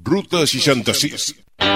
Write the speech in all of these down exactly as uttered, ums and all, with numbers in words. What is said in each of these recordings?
Ruta seixanta-sis.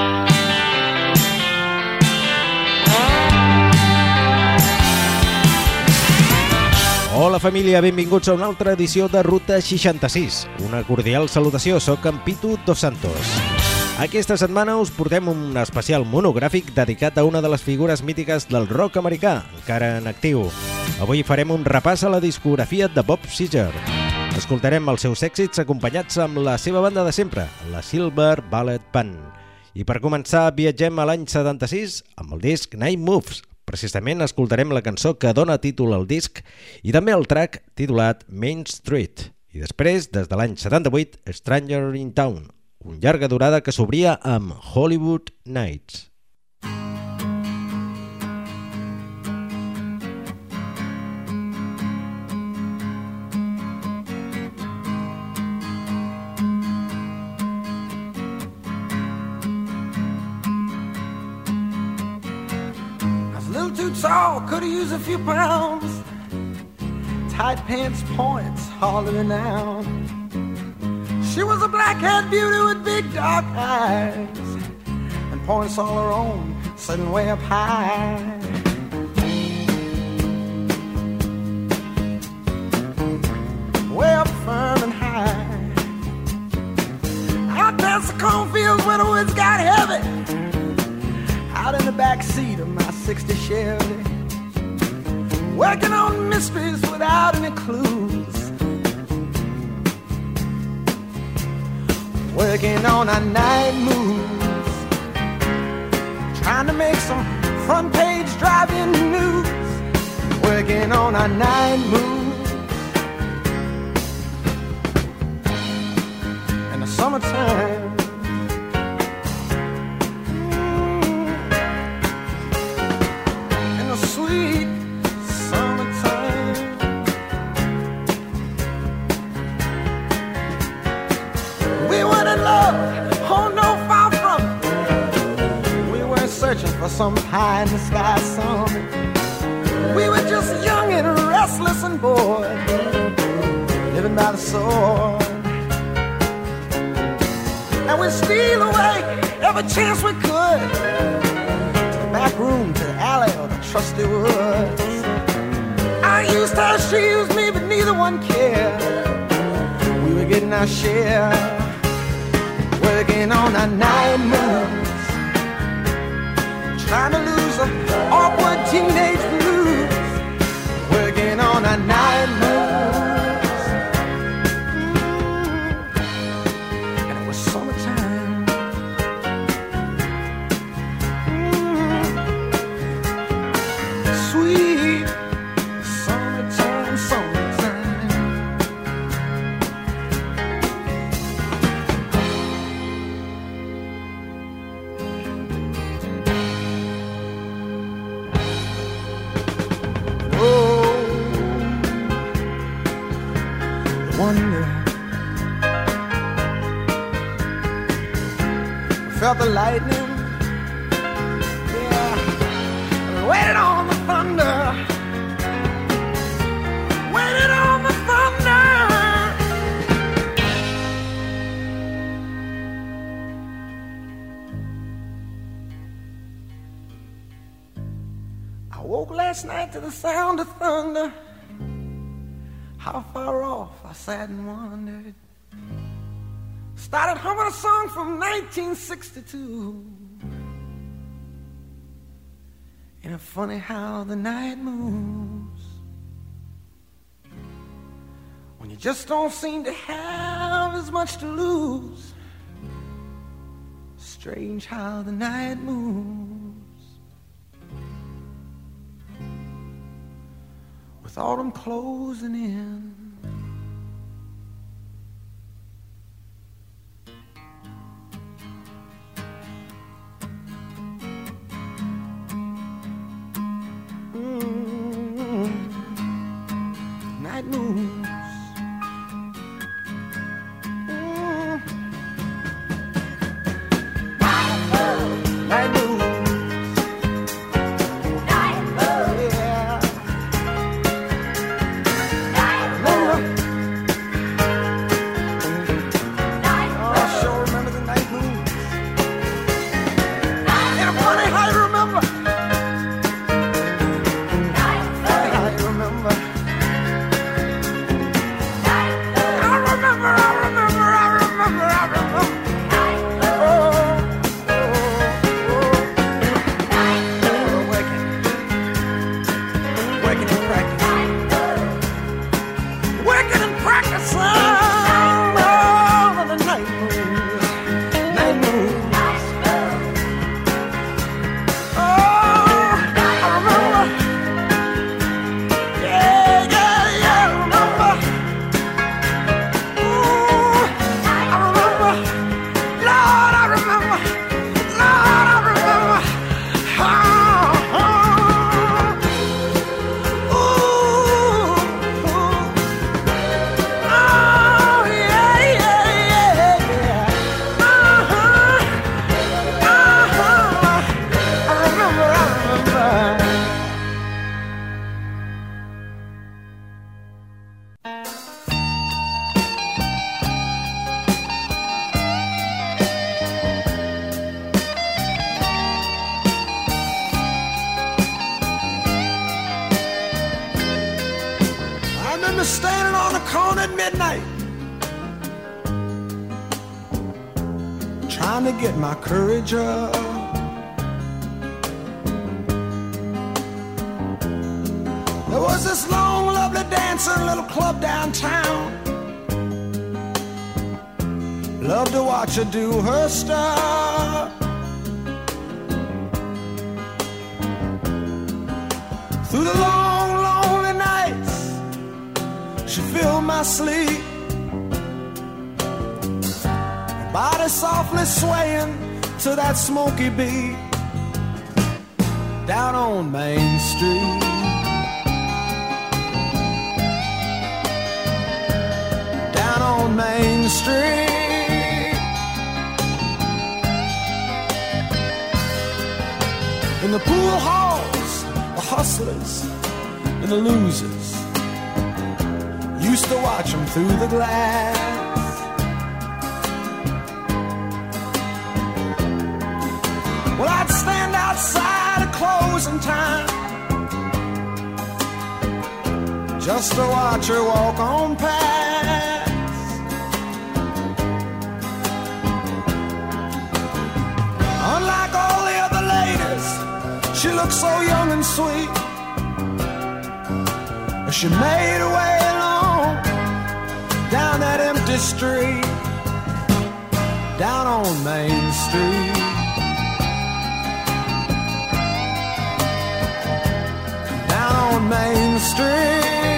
Hola família, benvinguts a una altra edició de Ruta seixanta-sis. Una cordial salutació, soc en Pitu Dos Santos. Aquesta setmana us portem un especial monogràfic dedicat a una de les figures mítiques del rock americà, encara en actiu. Avui farem un repàs a la discografia de Bob Seger. Escoltarem els seus èxits acompanyats amb la seva banda de sempre, la Silver Bullet Band. I per començar viatgem a l'any setanta-sis amb el disc Night Moves. Precisament escoltarem la cançó que dona títol al disc i també el track titulat Main Street. I després, des de l'any setanta-vuit, Stranger in Town, un llarga durada que s'obria amb Hollywood Nights. Tall, could've used a few pounds. Tight pants points, hollering out. She was a black-haired beauty with big dark eyes and points all her own, sitting way up high. Way up firm and high. Out past the cornfields where the woods got heavy. Out in the back seat of my sixty Chevy, working on mysteries without any clues, working on our night moves, trying to make some front page driving news, working on our night moves in the summertime. Sweet summertime. We weren't in love, oh no, far from it. We weren't searching for some pie in the sky summit. We were just young and restless and bored, living by the sword. And we'd steal away every chance we could, to the back room, to the alley, or the trusty woods. I used her, she used me, but neither one cared. We were getting our share, working on our night moves, trying to lose the awkward teenage blues, working on our night moves. Mm. And it was summertime. Sweet summertime, summertime. Oh, I wonder, I felt the lightning. Waited on the thunder, waited on the thunder. I woke last night to the sound of thunder. How far off I sat and wondered. Started humming a song from nineteen sixty-two. Ain't it funny how the night moves, when you just don't seem to have as much to lose. Strange how the night moves, with autumn closing in. Night moves. Mm. Night moves. Night moves. Yeah. Night moves. trying to get my courage up. There was this long, lovely dancing little club downtown. Love to watch her do her stuff. Through the long, lonely nights, she filled my sleep. Her body softly swaying to that smoky beat. Down on Main Street. Down on Main Street. In the pool halls, the hustlers and the losers used to watch them through the glass. Well, I'd stand outside at closing time just to watch her walk on past. Unlike all the other ladies, she looked so young and sweet. She made her way along down that empty street. Down on Main Street. Down on Main Street.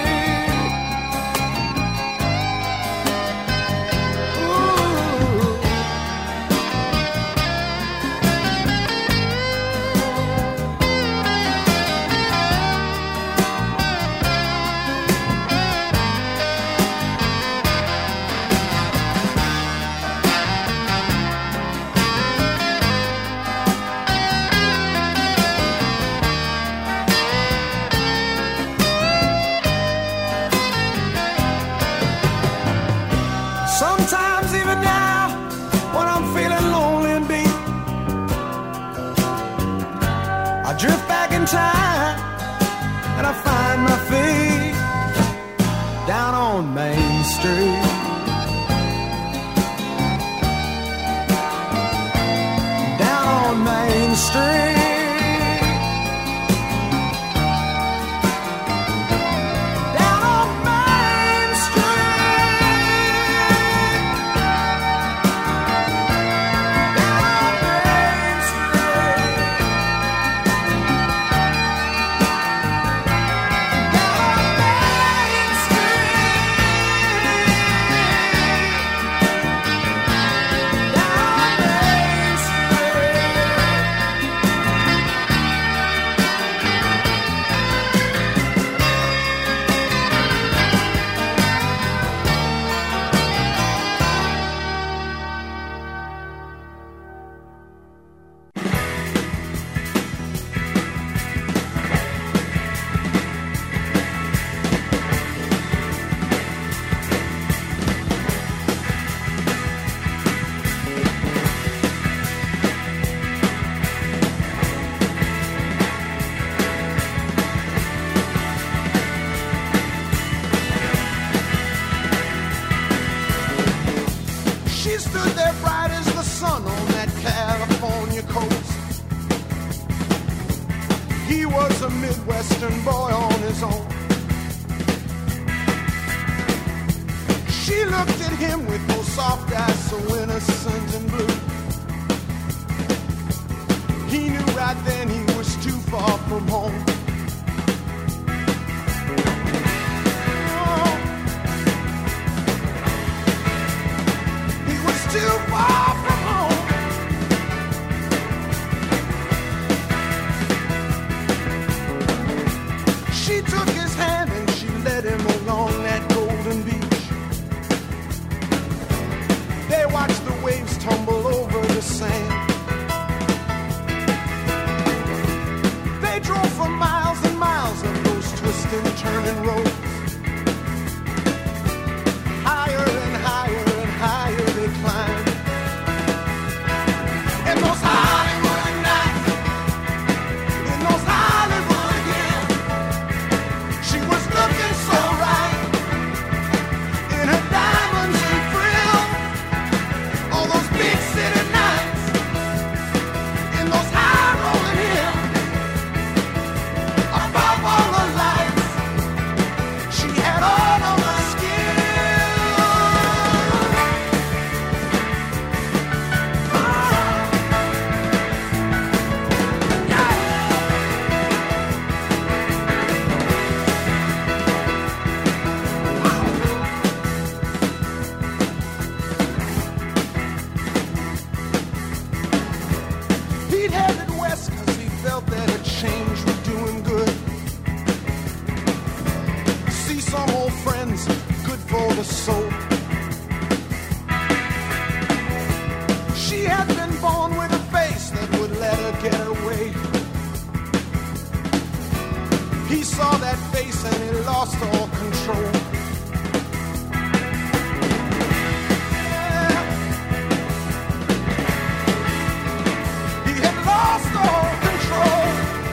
Sometimes even now, when I'm feeling lonely and beat, I drift back in time and I find my feet down on Main Street. Down on Main Street. She stood there bright as the sun on that California coast. He was a Midwestern boy on his own. She looked at him with those soft eyes so innocent and blue. He knew right then he was too far from home. Too far from home. She took his hand and she led him along that golden beach. They watched the waves tumble over the sand. They drove for miles of a soul. She had been born with a face that would let her get away. He saw that face and he lost all control. Yeah. He had lost all control.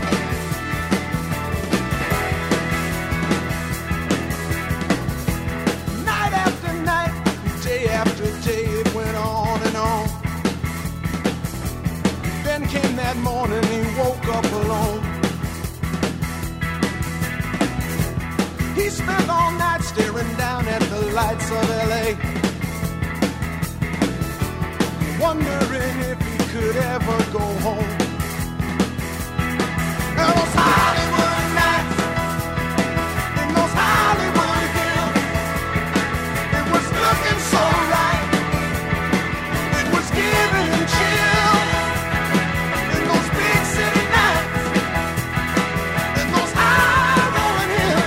Night after night, day after day, it went on and on. Then came that morning, he woke up alone. He spent all night staring down at the lights of L A, wondering if he could ever go home. And those Hollywood nights, in those Hollywood hills, it was looking so right, it was giving him chills. In those big city nights, in those high rolling hills,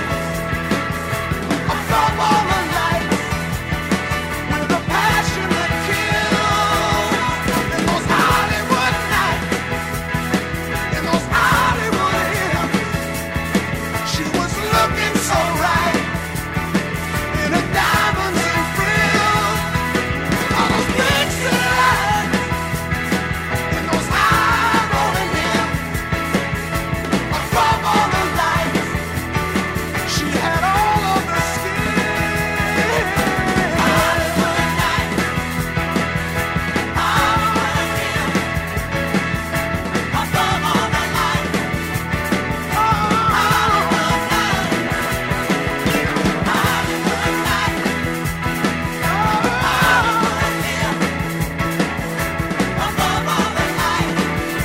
above all the lights, with a passion that kills. In those Hollywood nights, in those Hollywood hills, she was looking so right, in her diamonds and frills. All those big city lights, in those high rolling hills, above all the lights, she had all of the skill. Hollywood nights, Hollywood hills, above all the lights. Oh, Hollywood nights, Hollywood nights, oh, Hollywood hills, above all the lights.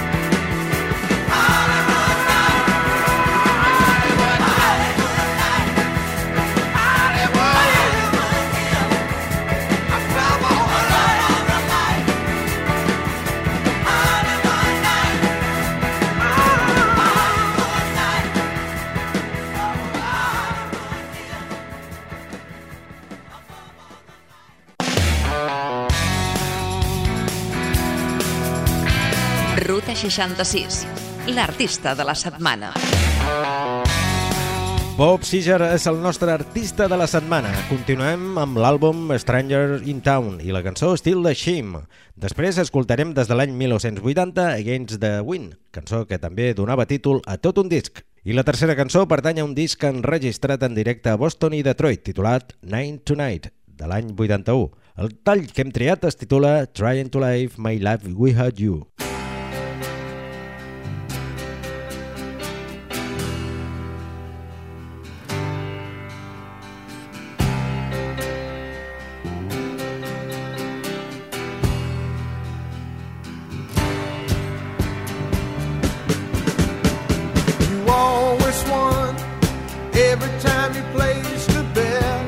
Hollywood nights, Hollywood, Hollywood nights, Hollywood hills, above all the lights. Hollywood nights, Hollywood nights, Ruta seixanta-sis, l'artista de la setmana. Bob Seger és el nostre artista de la setmana. Continuem amb l'àlbum Stranger in Town i la cançó Still the Shame. Després escoltarem des de l'any mil nou-cents vuitanta Against the Wind, cançó que també donava títol a tot un disc. I la tercera cançó pertany a un disc enregistrat en directe a Boston i Detroit, titulat Nine Tonight, de l'any vuitanta-u. El tall que hem triat es titula Trying to Live My Life Without You. You always won every time you placed a bet.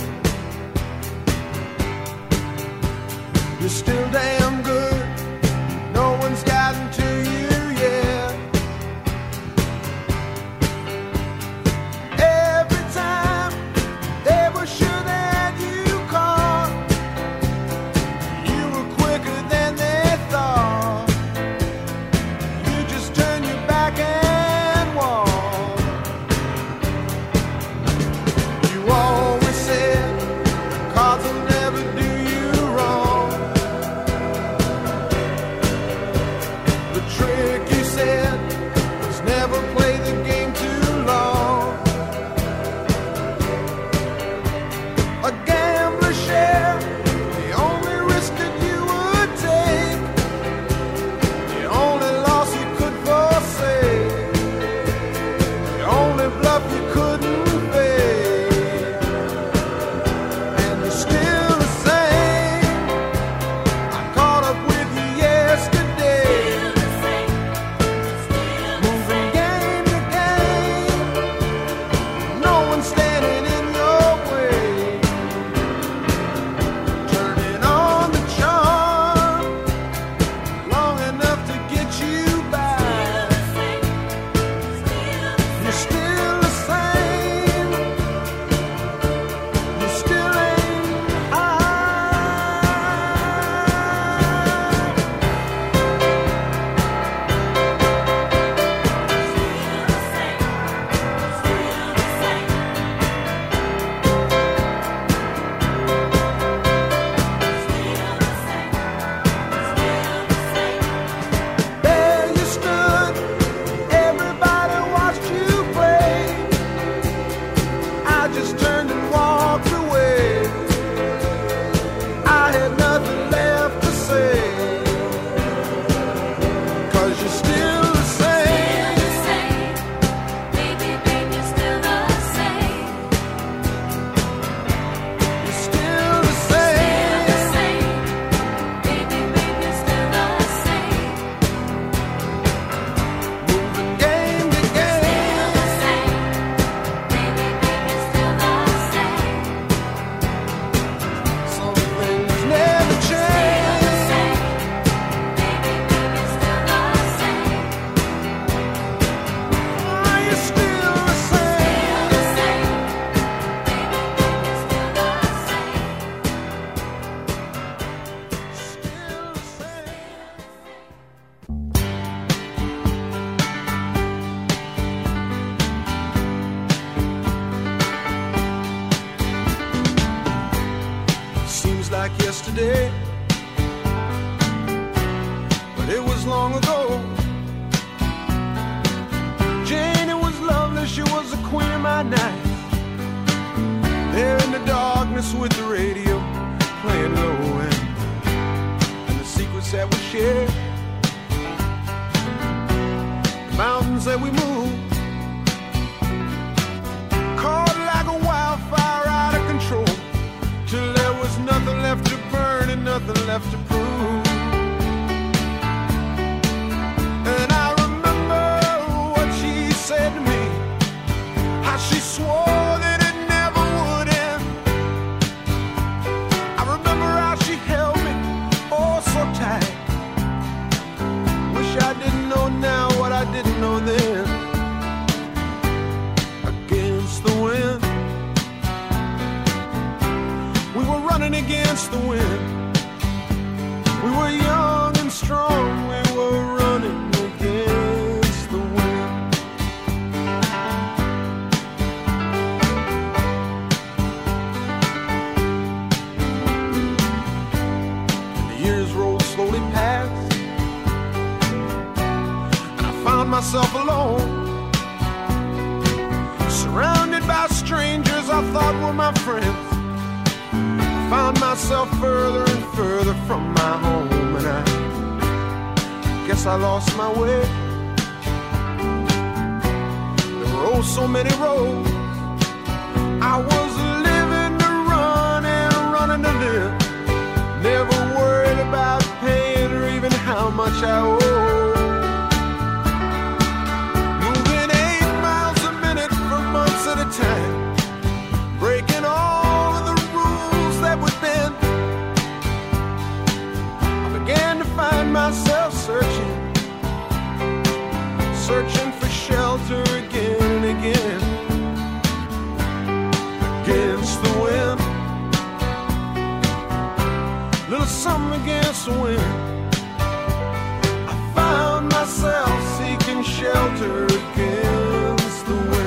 You're still damn good. No one's gotten to you yet. Every time they were sure that you caught, you were quicker than they thought. You just turn your back and walk. yesterday, but it was long ago. Jane, it was lovely, she was the queen of my night. There in the darkness with the radio playing low end, and the secrets that we shared, the mountains that we moved, caught like a wildfire out of control, till there was nothing left to burn and nothing left to prove. And I remember what she said to me, how she swore that it never would end. I remember how she held me oh so tight. Wish I didn't know now what I didn't know then. Against the wind, we were running against the wind. We were young and strong, we were running against the wind. And the years rolled slowly past, and I found myself alone, surrounded by strangers I thought were my friends. Found myself further and further from my home, and I guess I lost my way. There were oh so many roads. I was living to run and running to live, never worried about paying or even how much I owe. Moving eight miles a minute for months at a time, breaking all of the that would bend. I began to find myself searching, searching for shelter again and again. Against the wind, little something against the wind. I found myself seeking shelter against the wind.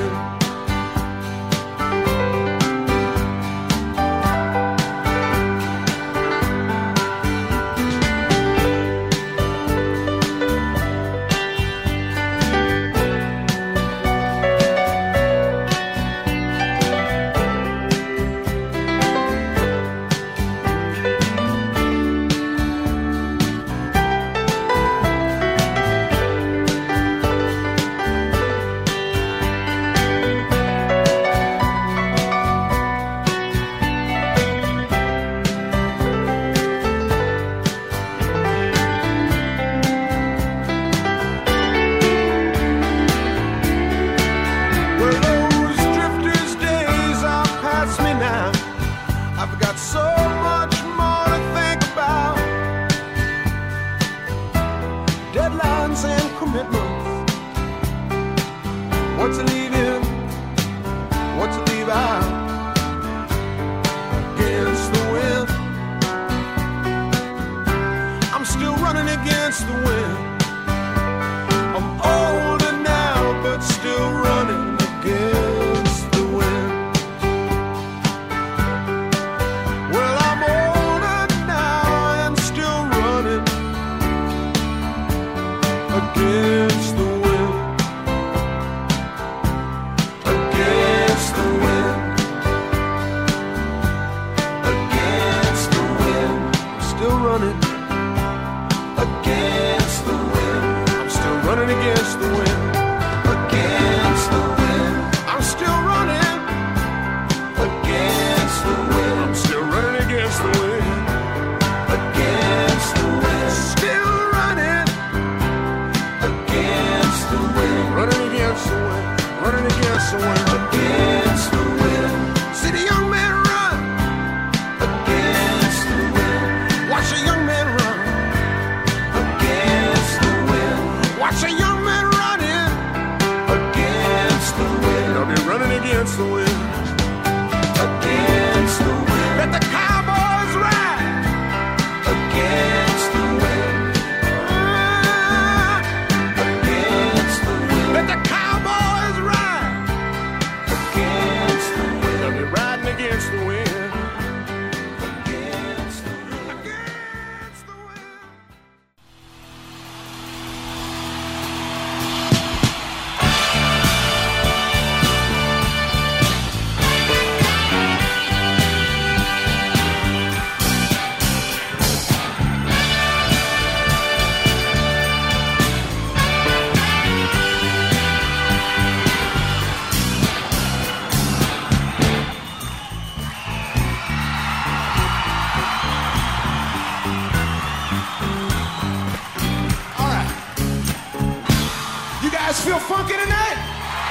feel funky tonight?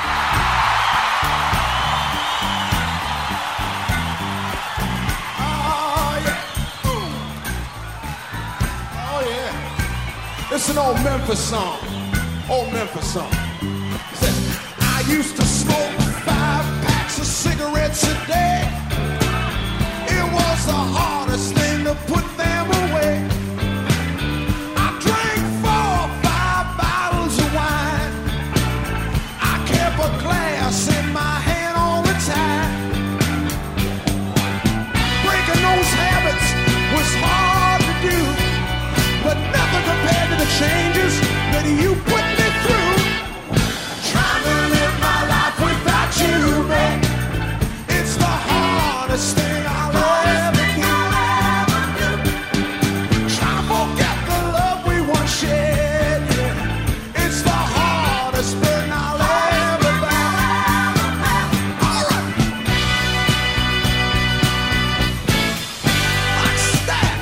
Oh, yeah. Oh, yeah. It's an old Memphis song. Old Memphis song. It says, I used to smoke five packs of cigarettes a day. It was the hardest thing to put them away. I drank four or five bottles of wine. I kept a glass in my hand all the time. Breaking those habits was hard to do, but nothing compared to the changes that you put me through. Trying to live my life without you, man, it's the hardest thing I'll ever do. Trying to forget the love we once shared, yeah, it's the hardest burden I'll ever bear. All right. Like that.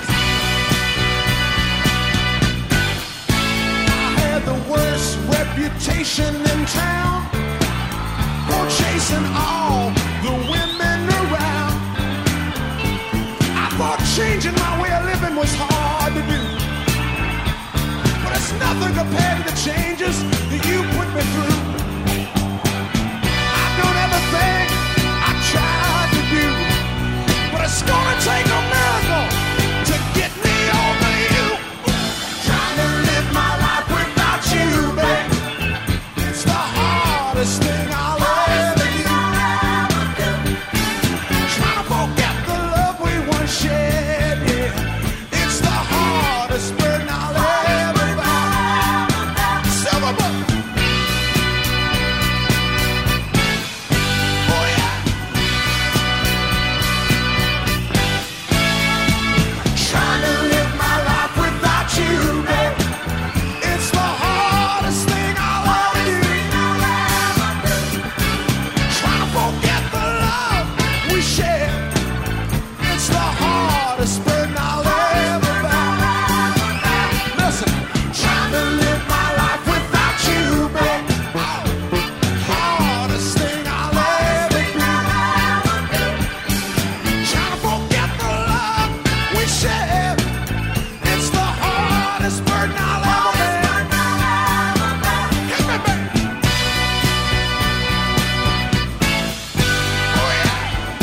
I had the worst reputation in town for chasing all the women around. I thought changing my way of living was hard to do, but it's nothing compared to the changes that you put me through. I've done everything I tried to do, but it's gonna take a miracle to get me over you. Trying to live my life without you, babe, it's the hardest thing I'll ever do. Trying to forget the love we once shared, yeah, it's the hardest burden I'll ever bear. Silver Book. Oh yeah. Trying to live my life without you, babe, it's the hardest thing I'll ever do. Trying to forget the love we shared, it's the hardest burden I'll ever bear. Listen, trying to live my life without you, babe, hardest thing I'll ever do. Trying to forget the love we shared, it's the hardest burden I'll ever bear. Hit me, baby. Oh yeah.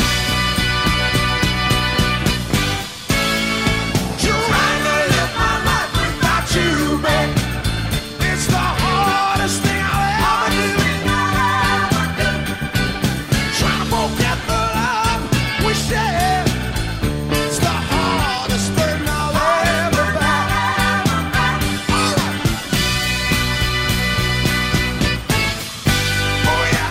Trying to live my life without you, babe, it's the hardest thing I'll ever do. Trying to forget the love we shared, it's the hardest burden I'll ever bear. All right. Oh yeah.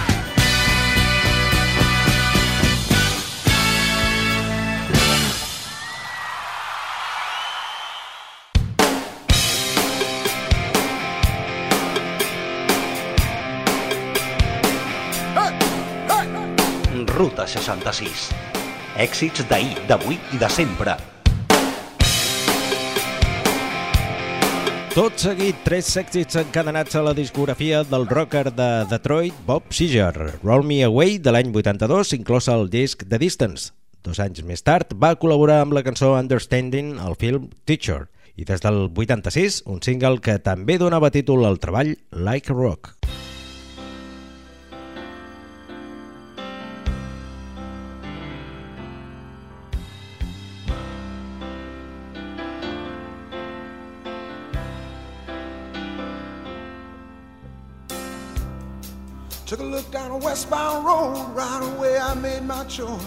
Ruta seixanta-sis. Èxits d'ahir, d'avui i de sempre. Tot seguit, tres èxits encadenats a la discografia del rocker de Detroit, Bob Seger. Roll Me Away, de l'any vuitanta-dos, inclòs al disc The Distance. Dos anys més tard va col·laborar amb la cançó Understanding al film Teacher. I des del vuitanta-sis, un single que també donava títol al treball, Like a Rock. Took a look down a westbound road, right away I made my choice.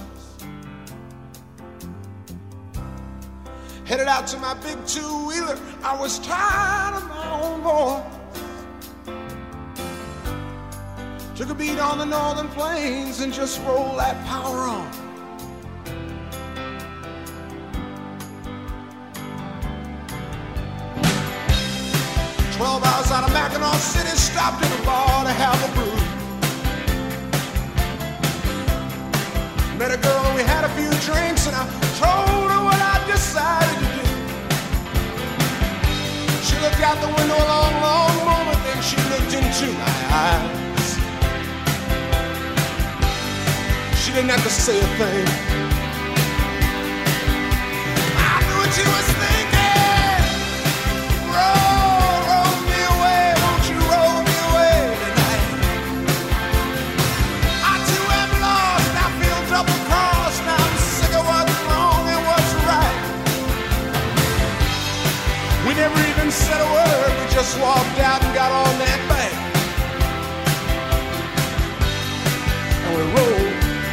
Headed out to my big two-wheeler, I was tired of my own voice. Took a beat on the northern plains and just rolled that power on. Twelve hours out of Mackinac City, stopped in a bar to have a brew. Met a girl and we had a few drinks, and I told her what I decided to do. She looked out the window a long, long moment, then she looked into my eyes. She didn't have to say a thing. I knew what she was thinking. Roll, roll me away, won't you roll me away tonight? I too am lost, I feel double crossed. Now I'm sick of what's wrong and what's right. We never even said a word, we just walked out and got on that bank. And we rolled.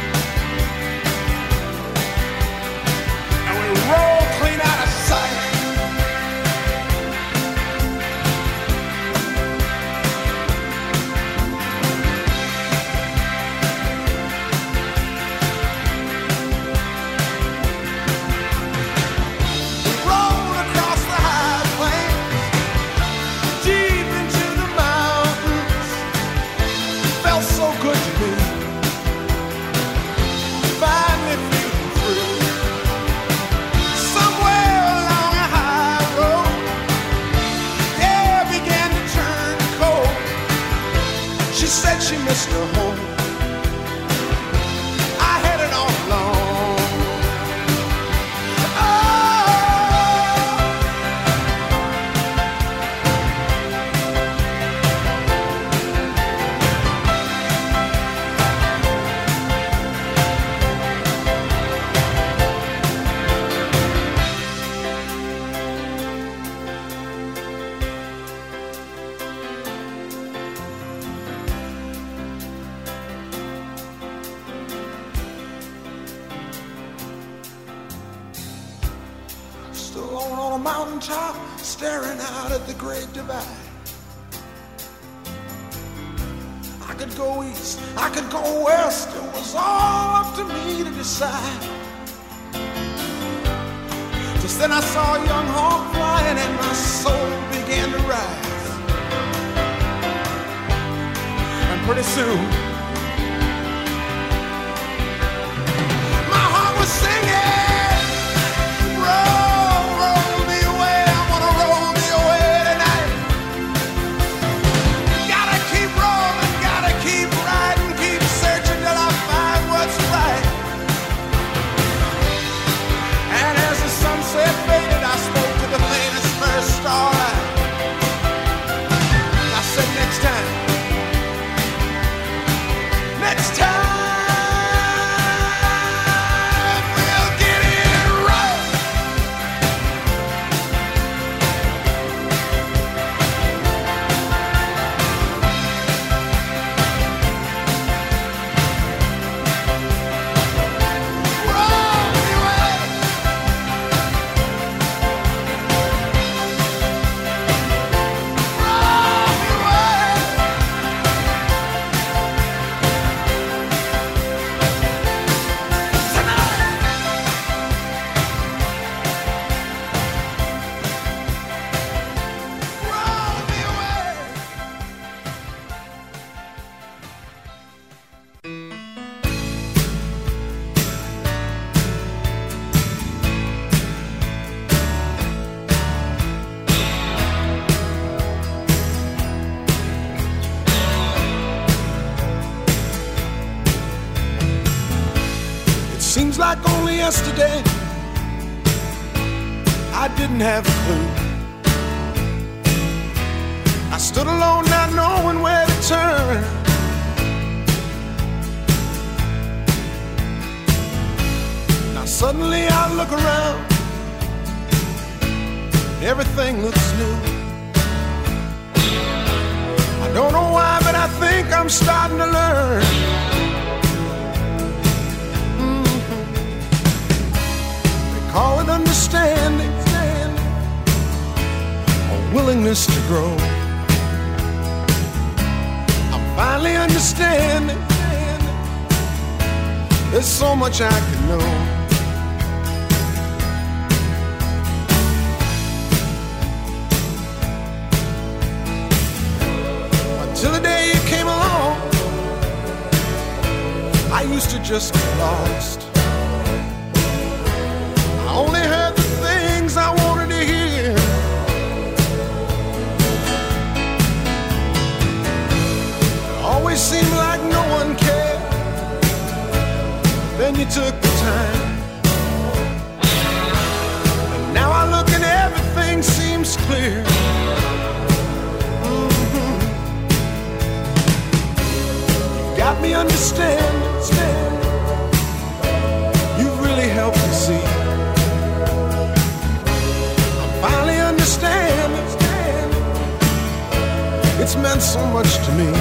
And we rolled clean out of sight. We rolled across the high plains, deep into the mountains. Felt so good to me. Finally feeling free. Somewhere along a high road, the air began to turn cold. She said she missed her home. I headed on alone. Oh, still alone on a mountaintop, staring out at the great divide. I could go east, I could go west, it was all up to me to decide. Just then I saw a young hawk flying and my soul began to rise. And pretty soon, my heart was singing, roll, roll me away, I wanna roll me away tonight. Gotta keep rolling, gotta keep riding, keep searching till I find what's right. And as the sunset faded, I spoke to the faintest first starlight. I said, next time, next time, we'll get it right. Roll me away. Roll me away. Roll me away. It seems like only yesterday I didn't have a clue. I stood alone not knowing where to turn. Now suddenly I look around, everything looks new. I don't know why, but I think I'm starting to learn. Call it understanding, or willingness to grow. I'm finally understanding. There's so much I could know. Until the day you came along, I used to just get lost. I only heard the things I wanted to hear. clear. Mm-hmm. You got me understand, understand. You really helped me see. I finally understand, understand. It's meant so much to me.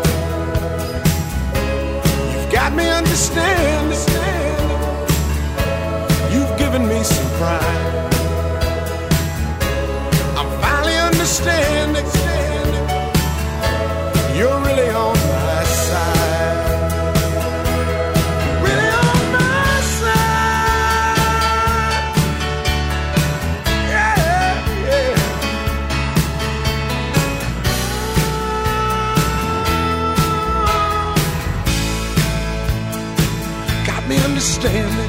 You've got me understand, understand. You've given me some pride. I'm finally understanding. You're really on my side. Really on my side. Yeah, yeah. Got me understanding.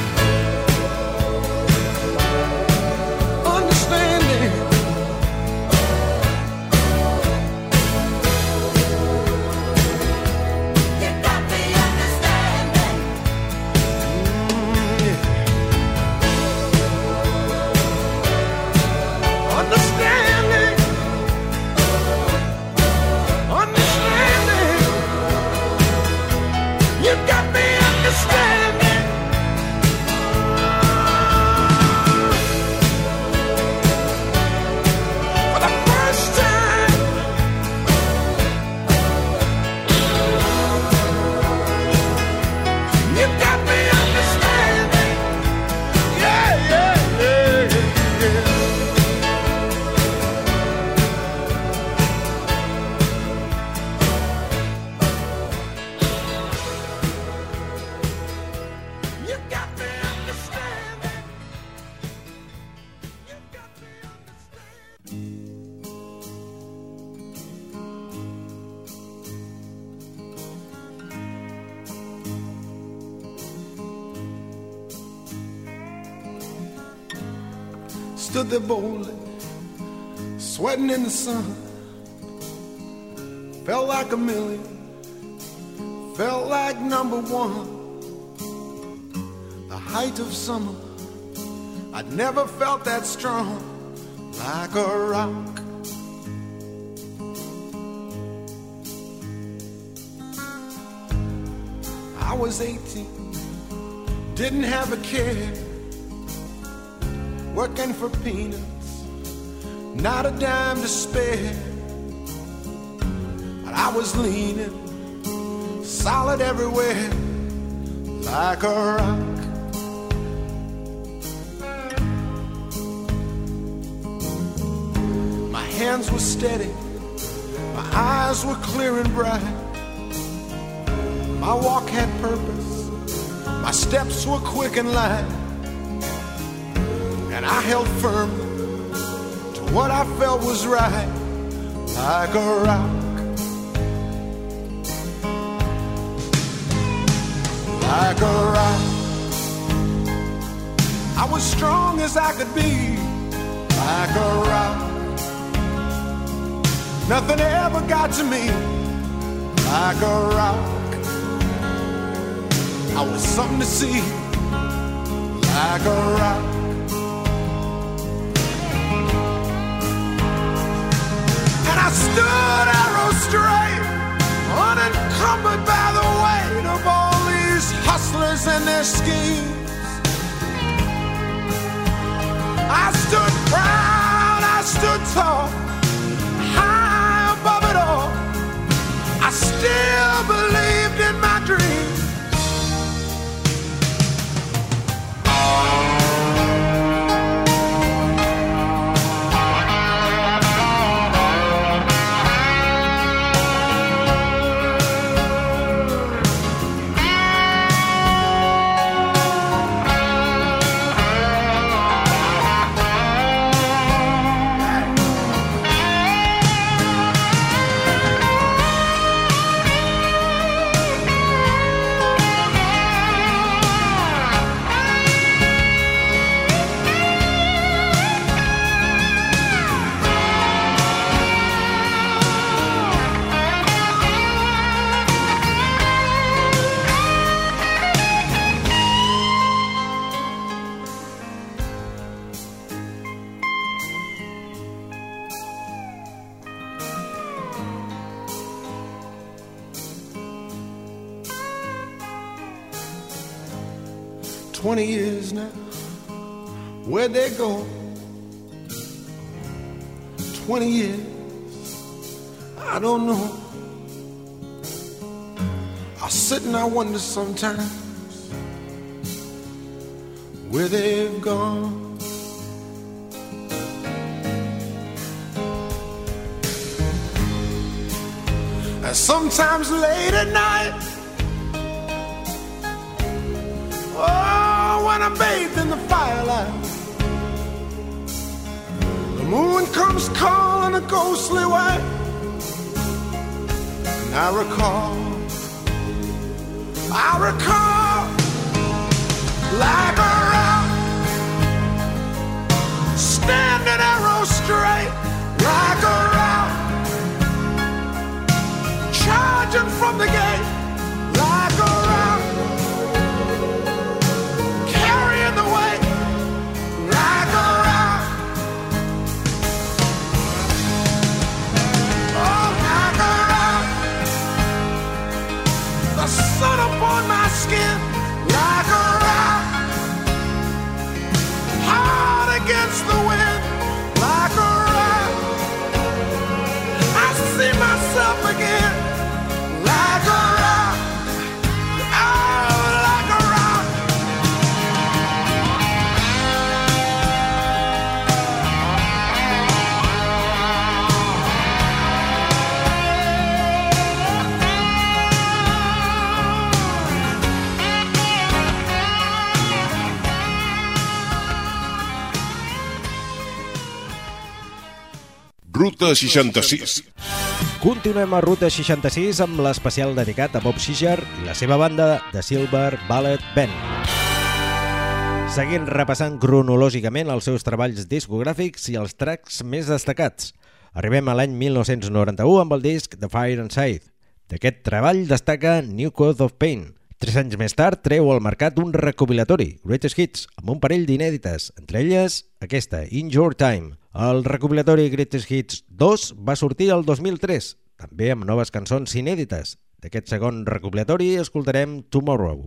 Stood there boldly, sweating in the sun. Felt like a million, felt like number one. The height of summer, I'd never felt that strong. Like a rock. I was eighteen, didn't have a care. Working for peanuts, not a dime to spare. But I was leaning, solid everywhere, like a rock. My hands were steady, my eyes were clear and bright. My walk had purpose, my steps were quick and light. And I held firm to what I felt was right, like a rock. Like a rock. I was strong as I could be, like a rock. Nothing ever got to me, like a rock. I was something to see, like a rock. I stood arrow straight, unencumbered by the weight of all these hustlers and their schemes. I stood proud, I stood tall, high above it all. I still believed in my dreams. twenty years now. Where'd they go? Twenty years, I don't know. I sit and I wonder sometimes where they've gone. And sometimes late at night, oh, when I'm bathed in the firelight, the moon comes calling a ghostly way, and I recall, I recall, like a rock, standing arrow straight, like a rock, charging from the gate, like a rock, carrying the weight, like a rock. The sun upon my skin, like a rock, hard against the wind, like a rock. I see myself again, like a rock, oh, like a rock. Ruta seixanta-sis. Continuem a Ruta seixanta-sis amb l'especial dedicat a Bob Seger i la seva banda The Silver Bullet Band. Seguint repassant cronològicament els seus treballs discogràfics i els tracks més destacats. Arribem a l'any mil nou-cents noranta-u amb el disc The Fire Inside. D'aquest treball destaca New Code of Pain. Tres anys més tard treu al mercat un recopilatori, Greatest Hits, amb un parell d'inèdites, entre elles aquesta, In Your Time. El recopilatori Greatest Hits dos va sortir el dos mil tres, també amb noves cançons inèdites. D'aquest segon recopilatori escoltarem Tomorrow.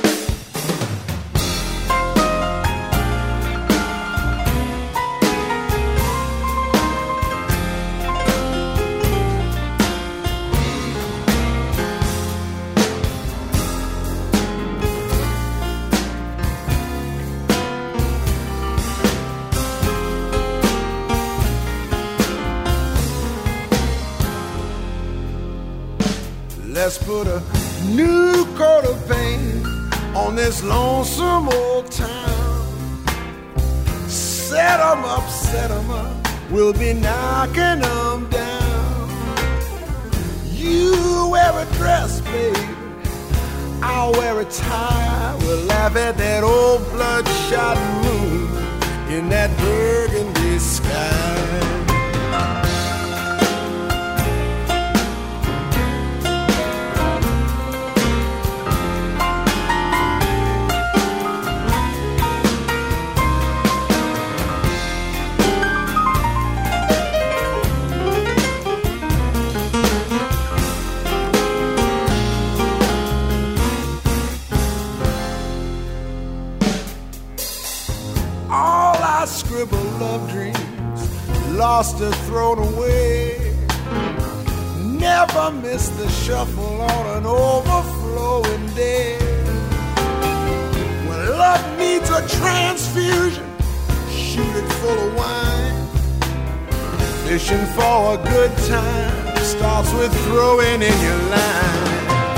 Let's put a new coat of paint on this lonesome old town. Set 'em up, set 'em up, we'll be knocking 'em down. You wear a dress, baby, I'll wear a tie. We'll laugh at that old bloodshot moon in that burgundy sky. Scribble love dreams, lost or thrown away. Never miss the shuffle on an overflowing day. When love needs a transfusion, shoot it full of wine. Fishing for a good time starts with throwing in your line.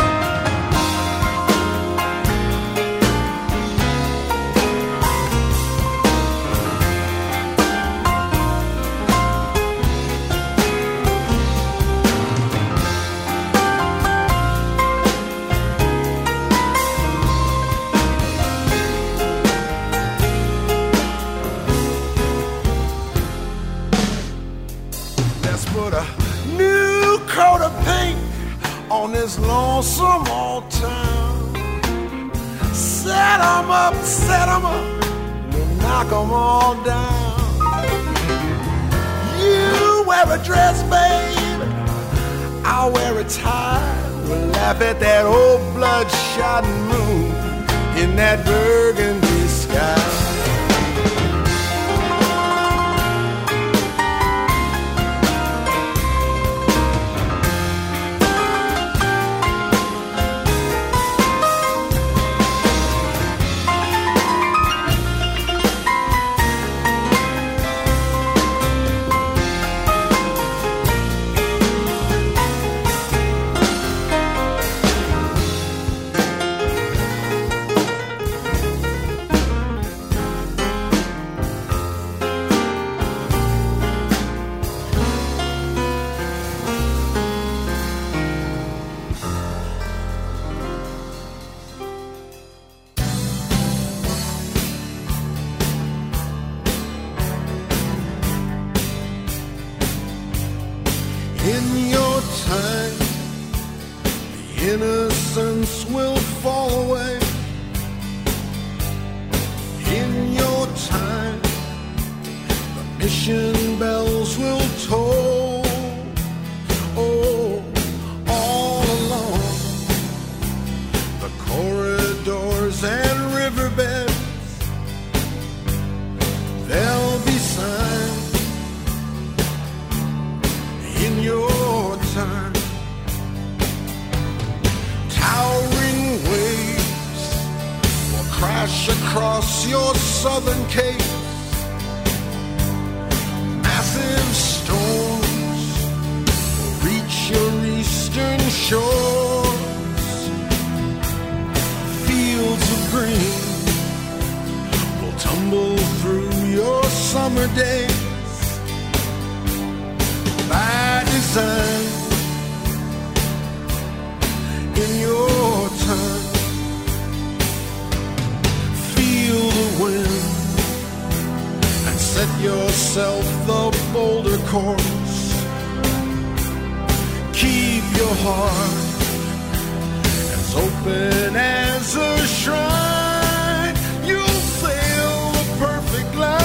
Lonesome old town. Set 'em up, set 'em up, we'll knock 'em all down. You wear a dress, baby, I'll wear a tie. We'll laugh at that old bloodshot moon in that burgundy eye. In your time, the innocence will fall away. In your time, the mission bells will toll. Oh, all along the corridors and riverbeds, there'll be signs. In your time, towering waves will crash across your southern capes. Massive storms will reach your eastern shores. Fields of green will tumble through your summer days. By design, in your time, feel the wind and set yourself the bolder course. Keep your heart as open as a shrine. You'll sail the perfect line.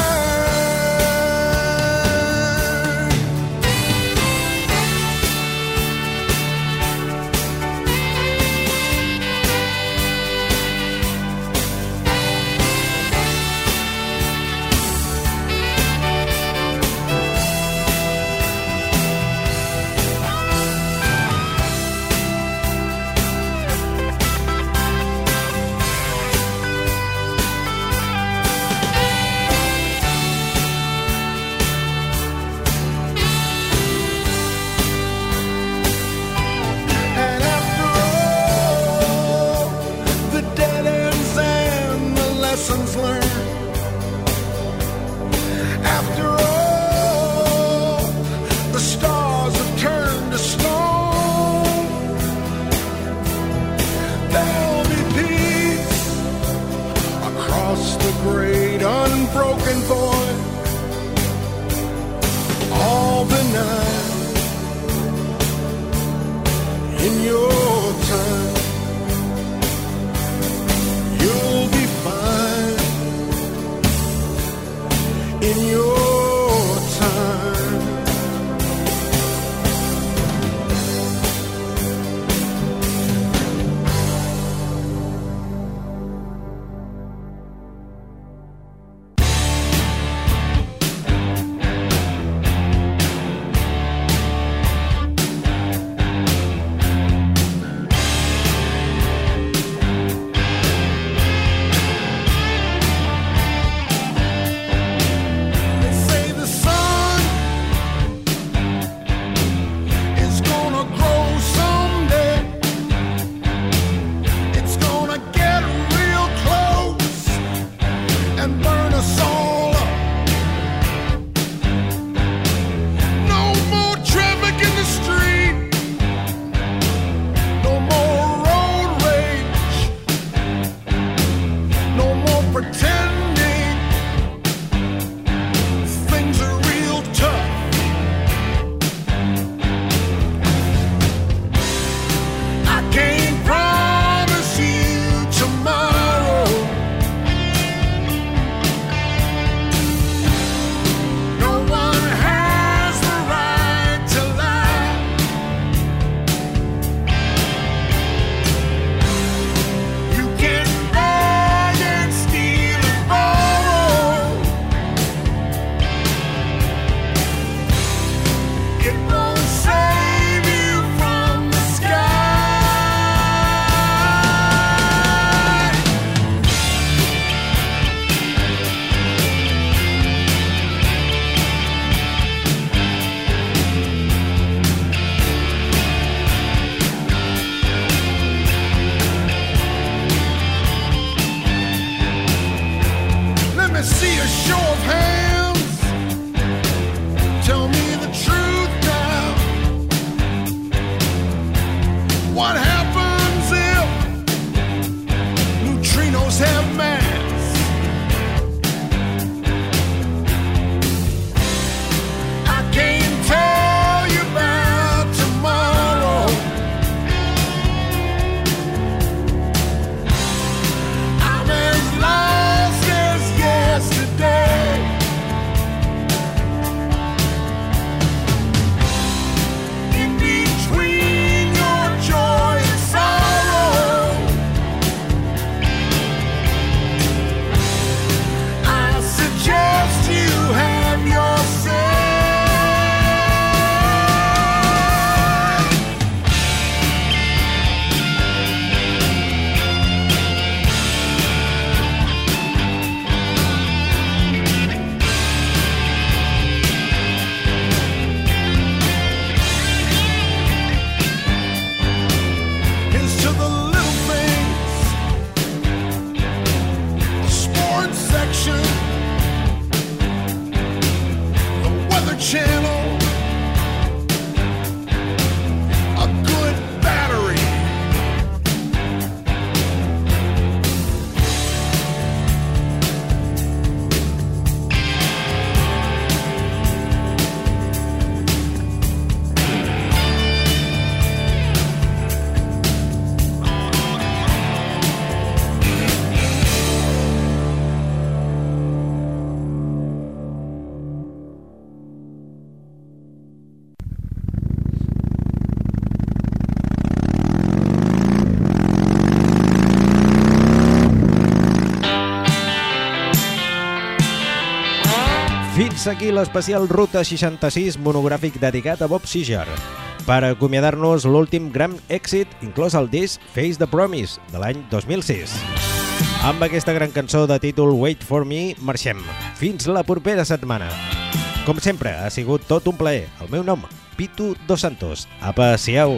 Comença aquí l'especial Ruta seixanta-sis monogràfic dedicat a Bob Seger. Per acomiadar-nos l'últim gran èxit, inclòs el disc Face the Promise, de l'any dos mil sis. Amb aquesta gran cançó de títol Wait for Me, marxem. Fins la propera setmana. Com sempre, ha sigut tot un plaer. El meu nom, Pitu Dos Santos. Apa, siau!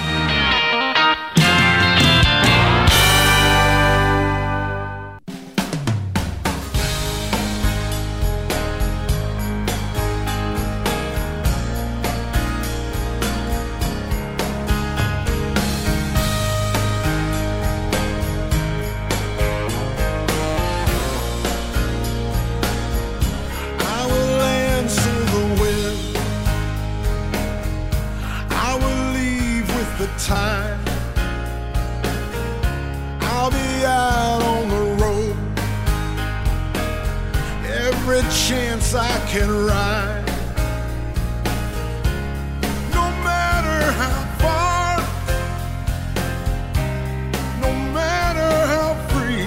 Time I'll be out on the road every chance I can ride, no matter how far, no matter how free,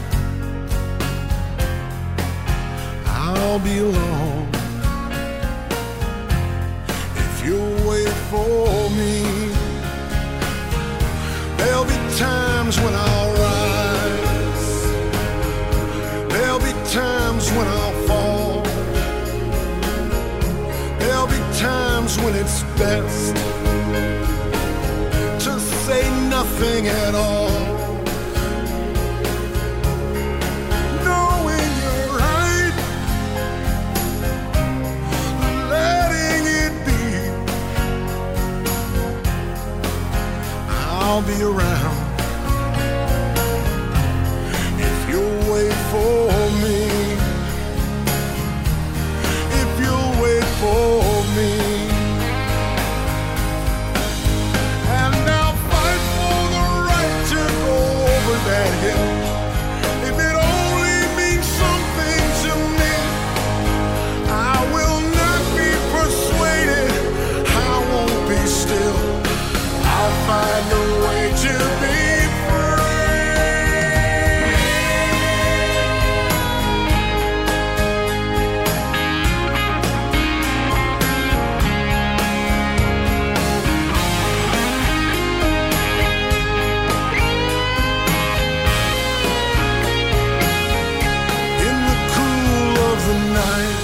I'll be alone if you'll wait for me. There'll be times when I'll rise, there'll be times when I'll fall, there'll be times when it's best to say nothing at all. Knowing you're right, letting it be, I'll be around if you'll wait for me, if you'll wait for me. And I'll fight for the right to go over that hill, if it only means something to me. I will not be persuaded, I won't be still, I'll find a way to be free. In the cool of the night,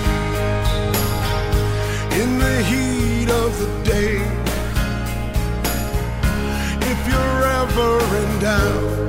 in the heat of the day, if you're ever in doubt,